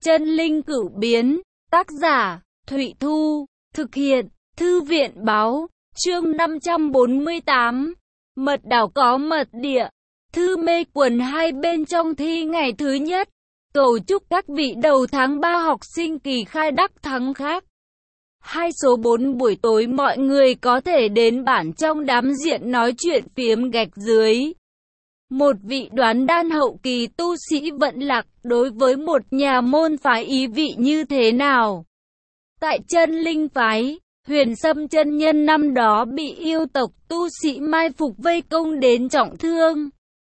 Chân linh cửu biến, tác giả, Thụy Thu, thực hiện, Thư viện báo, chương 548. Mật đảo có mật địa, thư mê quần hai bên trong thi ngày thứ nhất. Cầu chúc các vị đầu tháng 3 học sinh kỳ khai đắc thắng khác. 2 số 4 buổi tối mọi người có thể đến bản trong đám diện nói chuyện phiếm gạch dưới. Một vị đoán đan hậu kỳ tu sĩ vận lạc đối với một nhà môn phái ý vị như thế nào? Tại chân linh phái, Huyền Sâm chân nhân năm đó bị yêu tộc tu sĩ mai phục vây công đến trọng thương.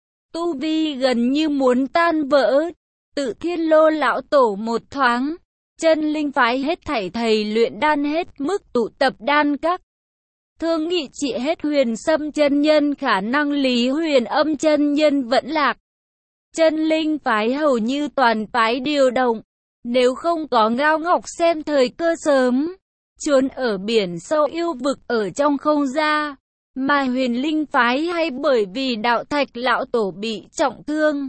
Tu vi gần như muốn tan vỡ. Tự Thiên Lô lão tổ một thoáng, chân linh phái hết thảy thầy luyện đan hết mức tụ tập đan các. Thương nghị trị hết Huyền Sâm chân nhân khả năng Lý Huyền Âm chân nhân vẫn lạc. Chân linh phái hầu như toàn phái điều động, nếu không có Ngao Ngọc xem thời cơ sớm, trốn ở biển sâu yêu vực ở trong không ra, mà Huyền Linh phái hay bởi vì Đạo Thạch lão tổ bị trọng thương,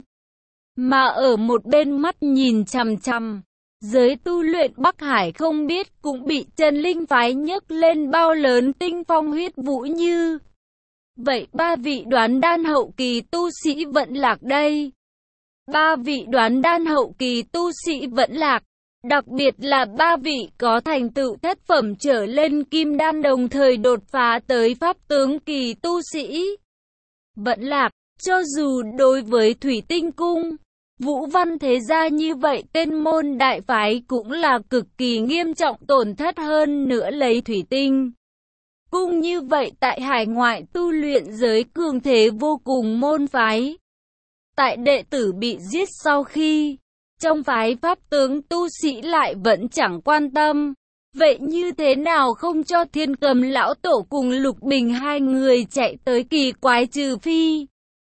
mà ở một bên mắt nhìn chằm chằm. Giới tu luyện Bắc Hải không biết cũng bị chân linh phái nhấc lên bao lớn tinh phong huyết vũ như. Vậy 3 vị đoán đan hậu kỳ tu sĩ vận lạc đây. 3 vị đoán đan hậu kỳ tu sĩ vận lạc, đặc biệt là 3 vị có thành tựu thất phẩm trở lên kim đan đồng thời đột phá tới pháp tướng kỳ tu sĩ. Vận lạc, cho dù đối với Thủy Tinh Cung, Vũ Văn thế gia như vậy tên môn đại phái cũng là cực kỳ nghiêm trọng tổn thất hơn nữa lấy Thủy Tinh Cung như vậy tại hải ngoại tu luyện giới cường thế vô cùng môn phái. Tại đệ tử bị giết sau khi, trong phái pháp tướng tu sĩ lại vẫn chẳng quan tâm. Vậy như thế nào không cho Thiên Cầm lão tổ cùng Lục Bình hai người chạy tới kỳ quái trừ phi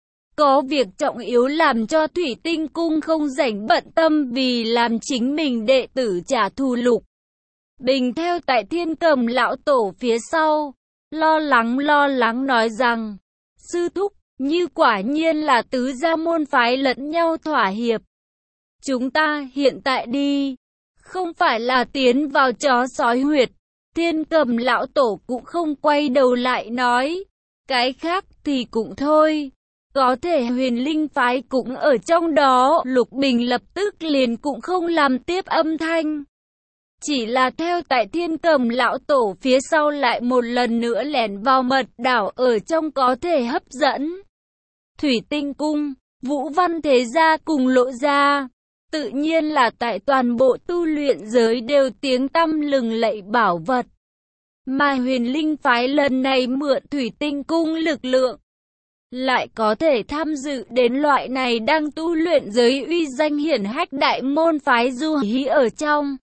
có việc trọng yếu làm cho Thủy Tinh Cung không rảnh bận tâm vì làm chính mình đệ tử trả thù. Lục Bình theo tại Thiên Cầm lão tổ phía sau, lo lắng nói rằng, sư thúc, như quả nhiên là tứ gia môn phái lẫn nhau thỏa hiệp. Chúng ta hiện tại đi, không phải là tiến vào chó sói huyệt. Thiên Cầm lão tổ cũng không quay đầu lại nói, cái khác thì cũng thôi. Có thể Huyền Linh phái cũng ở trong đó. Lục Bình lập tức liền cũng không làm tiếp âm thanh, chỉ là theo tại Thiên Cầm lão tổ phía sau lại một lần nữa lẻn vào mật đảo ở trong có thể hấp dẫn Thủy Tinh Cung, Vũ Văn thế gia cùng Lộ gia. Tự nhiên là tại toàn bộ tu luyện giới đều tiếng tăm lừng lẫy bảo vật. Mà Huyền Linh phái lần này mượn Thủy Tinh Cung lực lượng, lại có thể tham dự đến loại này đang tu luyện giới uy danh hiển hách đại môn phái du hí ở trong.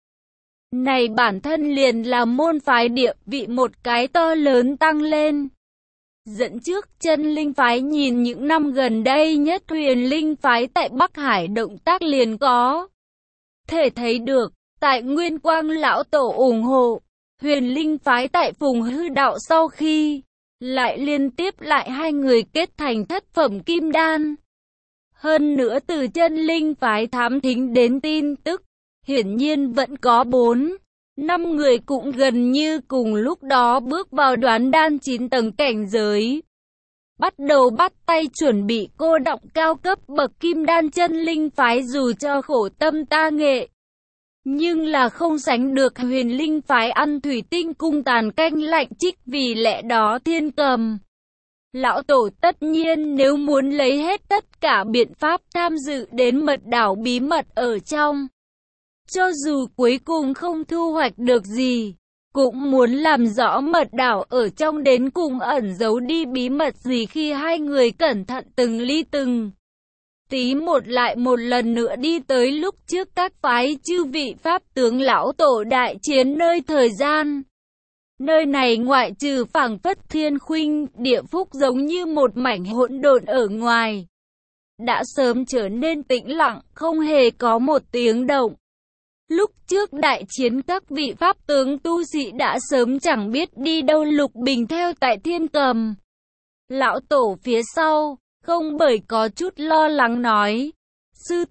Này bản thân liền là môn phái địa vị một cái to lớn tăng lên. Dẫn trước chân linh phái nhìn những năm gần đây nhất Huyền Linh phái tại Bắc Hải động tác liền có thể thấy được, tại Nguyên Quang lão tổ ủng hộ, Huyền Linh phái tại Phùng Hư đạo sau khi lại liên tiếp lại hai người kết thành thất phẩm kim đan. Hơn nữa từ chân linh phái thám thính đến tin tức, hiển nhiên vẫn có 4-5 người cũng gần như cùng lúc đó bước vào đoán đan 9 tầng cảnh giới. Bắt đầu bắt tay chuẩn bị cô động cao cấp bậc kim đan. Chân linh phái dù cho khổ tâm ta nghệ, nhưng là không sánh được Huyền Linh phái ăn Thủy Tinh Cung tàn canh lạnh trích. Vì lẽ đó Thiên Cầm lão tổ tất nhiên nếu muốn lấy hết tất cả biện pháp tham dự đến mật đảo bí mật ở trong. Cho dù cuối cùng không thu hoạch được gì, cũng muốn làm rõ mật đảo ở trong đến cùng ẩn giấu đi bí mật gì. Khi hai người cẩn thận từng ly từng tí một lại một lần nữa đi tới lúc trước các phái chư vị pháp tướng lão tổ đại chiến nơi thời gian. Nơi này ngoại trừ phảng phất thiên khuynh địa phúc giống như một mảnh hỗn độn ở ngoài, đã sớm trở nên tĩnh lặng, không hề có một tiếng động. Lúc trước đại chiến các vị pháp tướng tu sĩ đã sớm chẳng biết đi đâu. Lục Bình theo tại Thiên Cầm lão tổ phía sau, không bởi có chút lo lắng nói, sư thúc,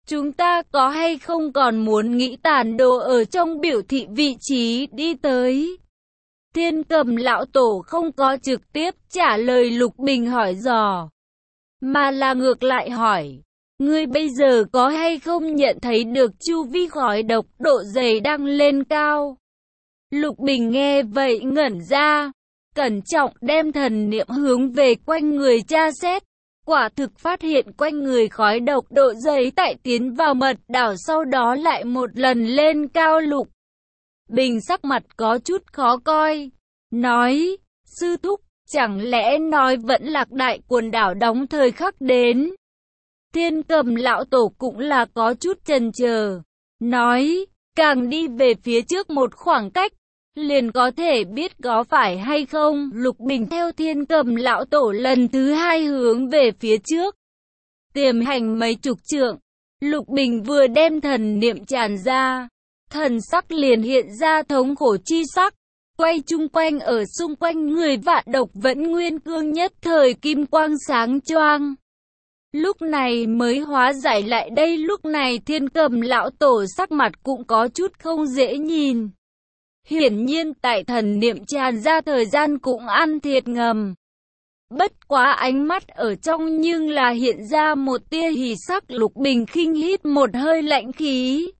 Chúng ta có hay không còn muốn nghĩ tản đồ ở trong biểu thị vị trí đi tới? Thiên Cầm lão tổ không có trực tiếp trả lời Lục Bình hỏi dò, mà là ngược lại hỏi, ngươi bây giờ có hay không nhận thấy được chu vi khói độc độ dày đang lên cao? Lục Bình nghe vậy ngẩn ra, cẩn trọng đem thần niệm hướng về quanh người tra xét. Quả thực phát hiện quanh người khói độc độ dày tại tiến vào mật đảo sau đó lại một lần lên cao. Lục Bình sắc mặt có chút khó coi, nói, sư thúc, chẳng lẽ nói vẫn Lạc Đại quần đảo đóng thời khắc đến? Thiên Cầm lão tổ cũng là có chút chần chờ, nói, càng đi về phía trước một khoảng cách, liền có thể biết có phải hay không. Lục Bình theo Thiên Cầm lão tổ lần thứ hai hướng về phía trước, tiềm hành mấy chục trượng. Lục Bình vừa đem thần niệm tràn ra, thần sắc liền hiện ra thống khổ chi sắc, quay chung quanh ở xung quanh người Vạn Độc Vẫn Nguyên Cương nhất thời kim quang sáng choang. Lúc này mới hóa giải lại đây. Lúc này Thiên Cầm lão tổ sắc mặt cũng có chút không dễ nhìn. Hiển nhiên tại thần niệm tràn ra thời gian cũng ăn thiệt ngầm. Bất quá ánh mắt ở trong nhưng là hiện ra một tia hỉ sắc. Lục Bình khinh hít một hơi lạnh khí,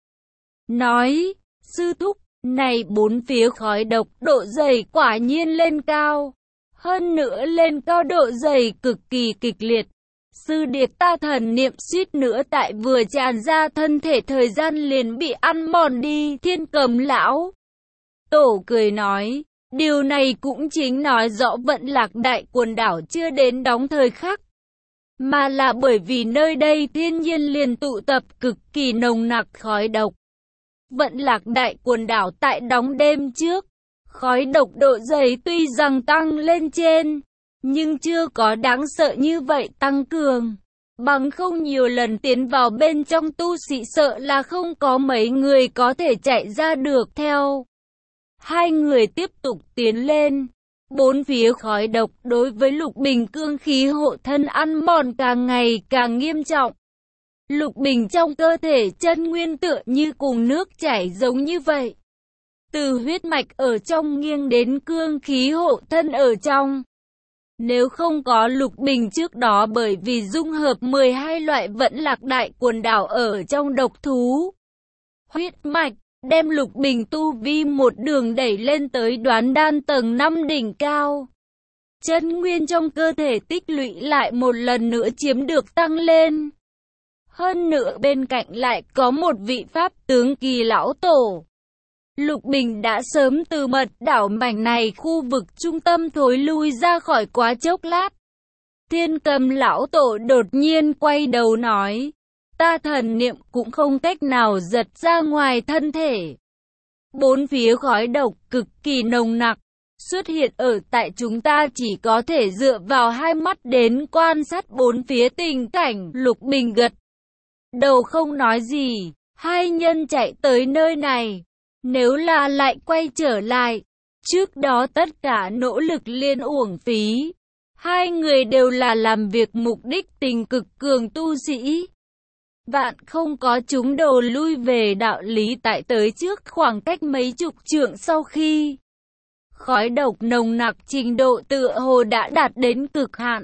nói, sư thúc, này bốn phía khói độc độ dày quả nhiên lên cao. Hơn nữa lên cao độ dày cực kỳ kịch liệt. Sư điệt ta thần niệm suýt nữa tại vừa tràn ra thân thể thời gian liền bị ăn mòn đi. Thiên Cầm lão tổ cười nói, điều này cũng chính nói rõ Vận Lạc Đại quần đảo chưa đến đóng thời khắc, mà là bởi vì nơi đây thiên nhiên liền tụ tập cực kỳ nồng nặc khói độc. Vận Lạc Đại quần đảo tại đóng đêm trước, khói độc độ dày tuy rằng tăng lên trên, nhưng chưa có đáng sợ như vậy tăng cường. Bằng không nhiều lần tiến vào bên trong tu sĩ sợ là không có mấy người có thể chạy ra được. Theo hai người tiếp tục tiến lên, bốn phía khói độc đối với Lục Bình cương khí hộ thân ăn mòn càng ngày càng nghiêm trọng. Lục Bình trong cơ thể chân nguyên tựa như cùng nước chảy giống như vậy, từ huyết mạch ở trong nghiêng đến cương khí hộ thân ở trong. Nếu không có Lục Bình trước đó bởi vì dung hợp 12 loại Vận Lạc Đại quần đảo ở trong độc thú huyết mạch, đem Lục Bình tu vi một đường đẩy lên tới Đoán Đan tầng 5 đỉnh cao. Chân nguyên trong cơ thể tích lũy lại một lần nữa chiếm được tăng lên. Hơn nữa bên cạnh lại có một vị pháp tướng kỳ lão tổ. Lục Bình đã sớm từ mật đảo mảnh này khu vực trung tâm thối lui ra khỏi. Quá chốc lát, Thiên Cầm lão tổ đột nhiên quay đầu nói, ta thần niệm cũng không cách nào giật ra ngoài thân thể. Bốn phía khói độc cực kỳ nồng nặc, xuất hiện ở tại chúng ta chỉ có thể dựa vào hai mắt đến quan sát bốn phía tình cảnh. Lục Bình gật đầu không nói gì. Hai nhân chạy tới nơi này, nếu là lại quay trở lại, trước đó tất cả nỗ lực liên uổng phí. Hai người đều là làm việc mục đích tình cực cường tu sĩ. Vạn không có chúng đồ lui về đạo lý. Tại tới trước khoảng cách mấy chục trượng sau khi khói độc nồng nặc trình độ tựa hồ đã đạt đến cực hạn,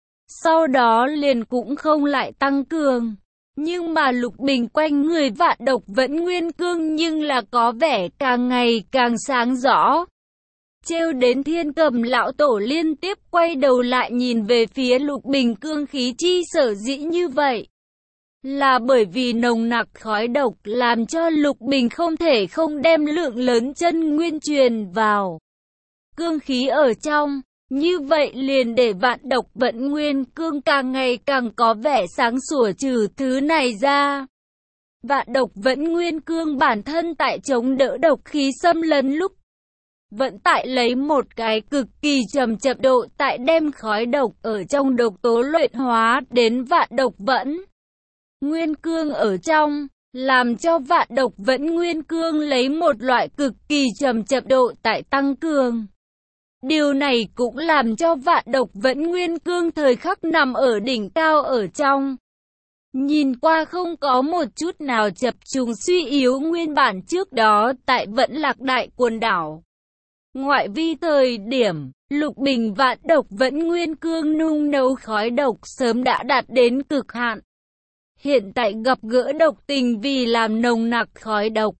sau đó liền cũng không lại tăng cường. Nhưng mà Lục Bình quanh người Vạn Độc Vẫn Nguyên Cương nhưng là có vẻ càng ngày càng sáng rõ. Trêu đến Thiên Cầm lão tổ liên tiếp quay đầu lại nhìn về phía Lục Bình. Cương khí chi sở dĩ như vậy, là bởi vì nồng nặc khói độc làm cho Lục Bình không thể không đem lượng lớn chân nguyên truyền vào cương khí ở trong. Như vậy liền để Vạn Độc Vẫn Nguyên Cương càng ngày càng có vẻ sáng sủa. Trừ thứ này ra, Vạn Độc Vẫn Nguyên Cương bản thân tại chống đỡ độc khí xâm lấn lúc vẫn tại lấy một cái cực kỳ chậm độ tại đem khói độc ở trong độc tố luyện hóa đến Vạn Độc Vẫn Nguyên Cương ở trong, làm cho Vạn Độc Vẫn Nguyên Cương lấy một loại cực kỳ chậm độ tại tăng cường. Điều này cũng làm cho Vạn Độc Vẫn Nguyên Cương thời khắc nằm ở đỉnh cao ở trong. Nhìn qua không có một chút nào chập trùng suy yếu nguyên bản trước đó tại Vẫn Lạc Đại quần đảo. Ngoại vi thời điểm, Lục Bình vạn độc vẫn nguyên cương nung nấu khói độc sớm đã đạt đến cực hạn. Hiện tại gặp gỡ độc tình vì làm nồng nặc khói độc.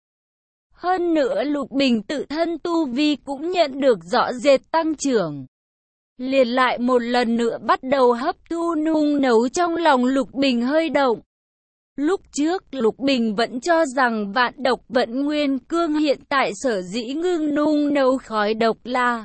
Hơn nữa Lục Bình tự thân tu vi cũng nhận được rõ rệt tăng trưởng. Liền lại một lần nữa bắt đầu hấp thu nung nấu trong lòng Lục Bình hơi động. Lúc trước Lục Bình vẫn cho rằng vạn độc vẫn nguyên cương hiện tại sở dĩ ngưng nung nấu khói độc là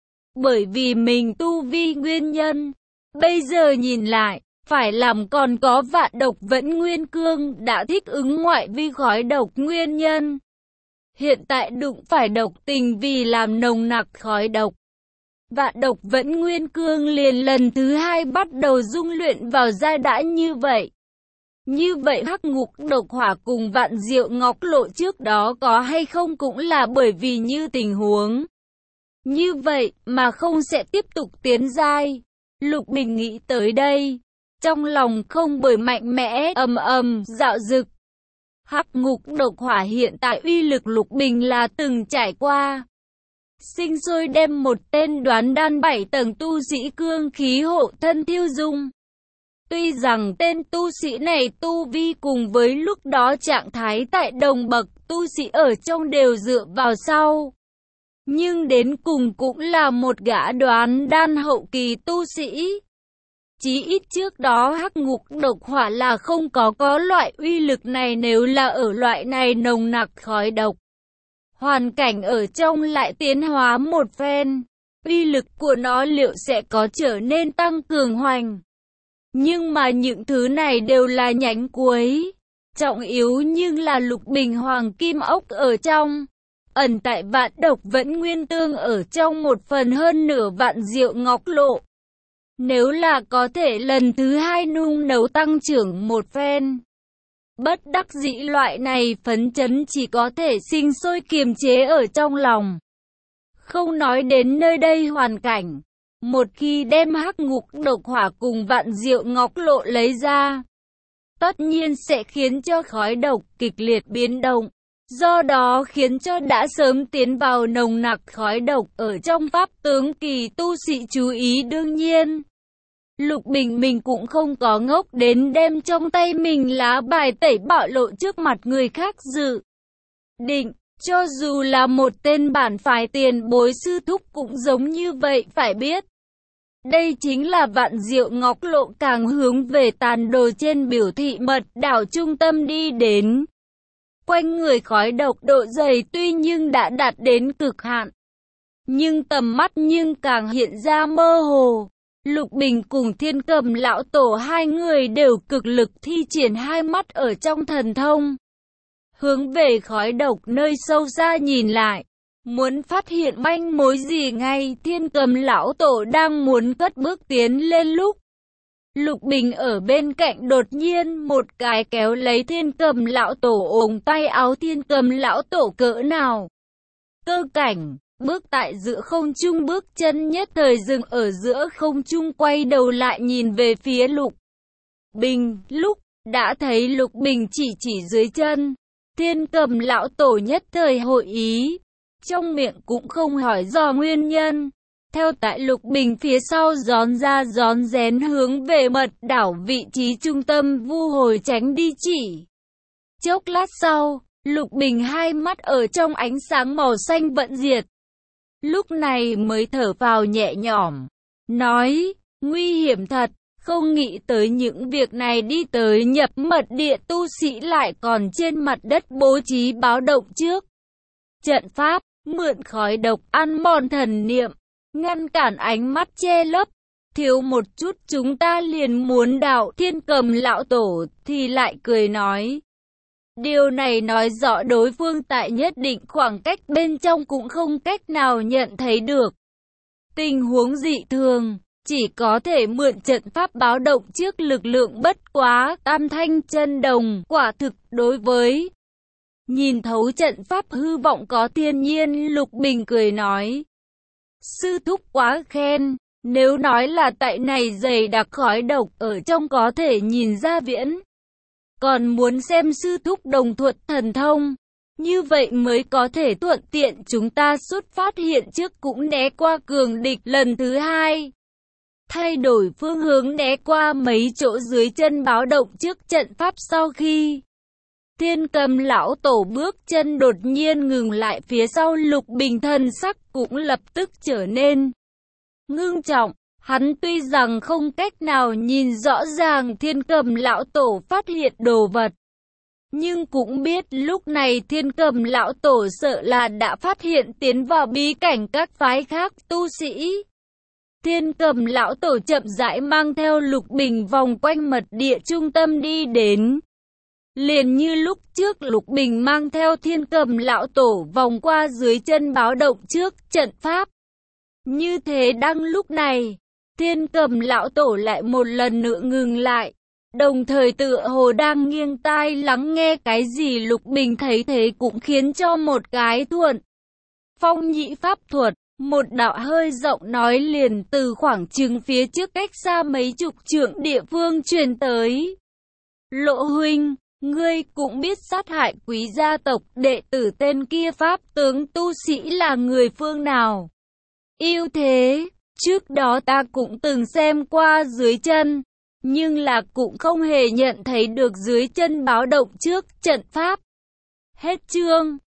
bởi vì mình tu vi nguyên nhân. Bây giờ nhìn lại, phải làm còn có vạn độc vẫn nguyên cương đã thích ứng ngoại vi khói độc nguyên nhân. Hiện tại đụng phải độc tình vì làm nồng nặc khói độc. Vạn độc vẫn nguyên cương liền lần thứ hai bắt đầu dung luyện vào giai đoạn như vậy. Như vậy hắc ngục độc hỏa cùng vạn diệu ngọc lộ trước đó có hay không cũng là bởi vì như tình huống như vậy mà không sẽ tiếp tục tiến giai. Lục Bình nghĩ tới đây, trong lòng không bởi mạnh mẽ dạo dực. Hắc ngục độc hỏa hiện tại uy lực Lục Bình là từng trải qua. Sinh sôi đem một tên đoán đan 7 tầng tu sĩ cương khí hộ thân tiêu dung. Tuy rằng tên tu sĩ này tu vi cùng với lúc đó trạng thái tại đồng bậc tu sĩ ở trong đều dựa vào sau. Nhưng đến cùng cũng là một gã đoán đan hậu kỳ tu sĩ. Chí ít trước đó hắc ngục độc hỏa là không có loại uy lực này nếu là ở loại này nồng nặc khói độc. Hoàn cảnh ở trong lại tiến hóa một phen, uy lực của nó liệu sẽ có trở nên tăng cường hoành. Nhưng mà những thứ này đều là nhánh cuối. Trọng yếu nhưng là Lục Bình hoàng kim ốc ở trong. Ẩn tại vạn độc vẫn nguyên tương ở trong một phần hơn nửa vạn diệu ngọc lộ. Nếu là có thể lần thứ hai nung nấu tăng trưởng một phen. Bất đắc dĩ loại này phấn chấn chỉ có thể sinh sôi kiềm chế ở trong lòng. Không nói đến nơi đây hoàn cảnh. Một khi đem hắc ngục độc hỏa cùng vạn diệu ngọc lộ lấy ra, tất nhiên sẽ khiến cho khói độc kịch liệt biến động. Do đó khiến cho đã sớm tiến vào nồng nặc khói độc ở trong pháp tướng kỳ tu sĩ chú ý đương nhiên. Lục Bình mình cũng không có ngốc đến đem trong tay mình lá bài tẩy bạo lộ trước mặt người khác dự định. Cho dù là một tên bản phái tiền bối sư thúc cũng giống như vậy phải biết. Đây chính là vạn diệu ngọc lộ càng hướng về tàn đồ trên biểu thị mật đảo trung tâm đi đến. Quanh người khói độc độ dày tuy nhưng đã đạt đến cực hạn. Nhưng tầm mắt nhưng càng hiện ra mơ hồ. Lục Bình cùng Thiên Cầm lão tổ hai người đều cực lực thi triển hai mắt ở trong thần thông. Hướng về khói độc nơi sâu xa nhìn lại. Muốn phát hiện manh mối gì ngay Thiên Cầm lão tổ đang muốn cất bước tiến lên lúc. Lục Bình ở bên cạnh đột nhiên một cái kéo lấy Thiên Cầm lão tổ ống tay áo Thiên Cầm lão tổ cỡ nào. Cơ cảnh, bước tại giữa không trung bước chân nhất thời dừng ở giữa không trung quay đầu lại nhìn về phía Lục Bình, lúc đã thấy Lục Bình chỉ dưới chân. Thiên Cầm lão tổ nhất thời hội ý, trong miệng cũng không hỏi do nguyên nhân. Theo tại Lục Bình phía sau gión ra gión rén hướng về mật đảo vị trí trung tâm vu hồi tránh đi chỉ. Chốc lát sau, Lục Bình hai mắt ở trong ánh sáng màu xanh vận diệt. Lúc này mới thở vào nhẹ nhõm, nói, nguy hiểm thật, không nghĩ tới những việc này đi tới nhập mật địa tu sĩ lại còn trên mặt đất bố trí báo động trước. Trận pháp, mượn khói độc ăn mòn thần niệm, ngăn cản ánh mắt che lấp, thiếu một chút chúng ta liền muốn đạo. Thiên Cầm lão tổ thì lại cười nói. Điều này nói rõ đối phương tại nhất định khoảng cách bên trong cũng không cách nào nhận thấy được tình huống dị thường, chỉ có thể mượn trận pháp báo động trước lực lượng bất quá tam thanh chân đồng. Quả thực đối với nhìn thấu trận pháp hư vọng có thiên nhiên. Lục Bình cười nói. Sư thúc quá khen, nếu nói là tại này dày đặc khói độc ở trong có thể nhìn ra viễn còn muốn xem sư thúc đồng thuật thần thông. Như vậy mới có thể thuận tiện chúng ta xuất phát hiện trước cũng né qua cường địch lần thứ hai. Thay đổi phương hướng né qua mấy chỗ dưới chân báo động trước trận pháp sau khi Thiên Cầm lão tổ bước chân đột nhiên ngừng lại phía sau Lục Bình, thần sắc cũng lập tức trở nên ngưng trọng. Hắn tuy rằng không cách nào nhìn rõ ràng Thiên Cầm lão tổ phát hiện đồ vật, nhưng cũng biết lúc này Thiên Cầm lão tổ sợ là đã phát hiện tiến vào bí cảnh các phái khác tu sĩ. Thiên Cầm lão tổ chậm rãi mang theo Lục Bình vòng quanh mật địa trung tâm đi đến. Liền như lúc trước Lục Bình mang theo Thiên Cầm lão tổ vòng qua dưới chân báo động trước trận pháp. Như thế đang lúc này, Thiên Cầm lão tổ lại một lần nữa ngừng lại, đồng thời tựa hồ đang nghiêng tai lắng nghe cái gì. Lục Bình thấy thế cũng khiến cho một cái thuận phong nhị pháp thuật, một đạo hơi rộng nói liền từ khoảng chừng phía trước cách xa mấy chục trượng địa phương truyền tới. Lộ huynh, ngươi cũng biết sát hại Quý gia tộc đệ tử tên kia pháp tướng tu sĩ là người phương nào? Yêu thế, trước đó ta cũng từng xem qua dưới chân, nhưng là cũng không hề nhận thấy được dưới chân báo động trước trận pháp. Hết chương.